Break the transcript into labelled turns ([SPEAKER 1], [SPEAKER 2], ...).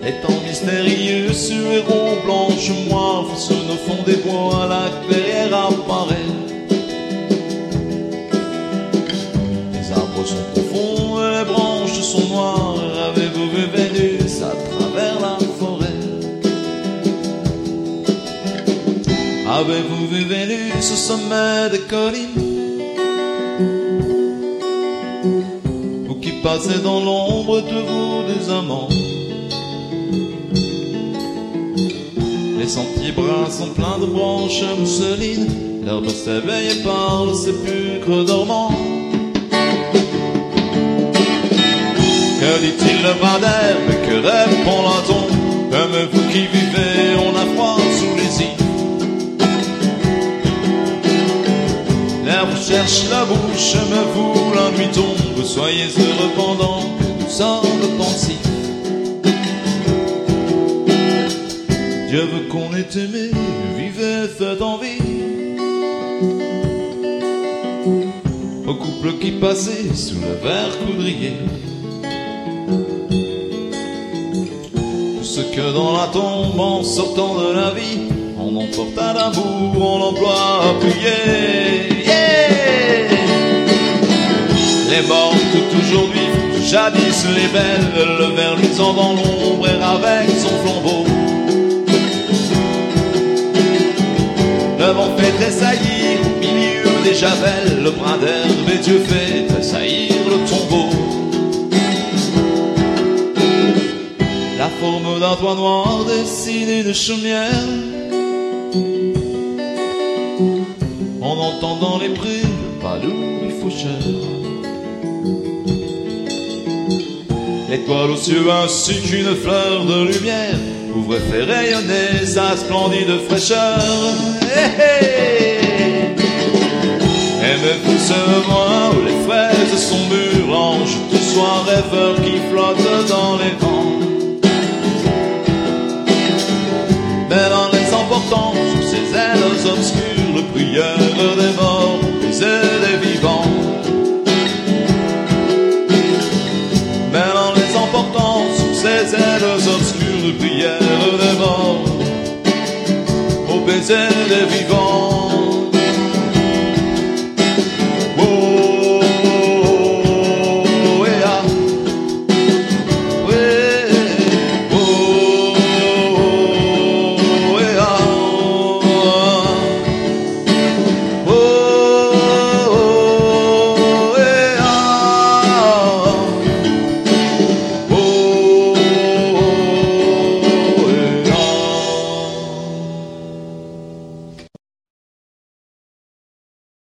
[SPEAKER 1] Les temps mystérieux sueront blanche moire sur nos fonds des bois, la clairière apparaît. Les arbres sont profonds et les branches sont noires. Avez-vous vu Vénus à travers la forêt? Avez-vous vu Vénus au sommet des collines? Vous qui passez dans l'ombre de vous des amants. Les sentiers bruns sont pleins de branches mousselines. L'herbe s'éveille par le sépulcre dormant. Que dit-il le bras d'herbe? Que répond la tombe? Comme vous qui vivez, on a froid sous les îles. L'herbe cherche la bouche, mais vous, la nuit tombe. Soyez heureux pendant que nous sommes pensifs. Dieu veut qu'on ait aimé, vivez, faites envie au couple qui passait sous le vert coudrier. Tout ce que dans la tombe, en sortant de la vie, on emporte à l'amour, on l'emploie à prier. Yeah! Les morts tout aujourd'hui, jadis les belles, le ver luisant dans l'ombre erre avec son flambeau. Le vent fait tressaillir au milieu des javelles, le brin d'herbe et Dieu fait tressaillir le tombeau. La forme d'un toit noir dessine une chaumière. On entend dans les prés le palouis faucheur. L'étoile aux cieux ainsi qu'une fleur de lumière ouvre et fait rayonner sa splendide fraîcheur. Hey, hey. Aimez-vous ce mois où les fraises sont mûres, l'ange du soir rêveur qui flotte dans les vents? Mais en les emportant sous ses ailes obscures, le prieur des morts, baiser des vivants. Mais en les emportant sous ses ailes obscures, le prière des morts, au baiser des vivants.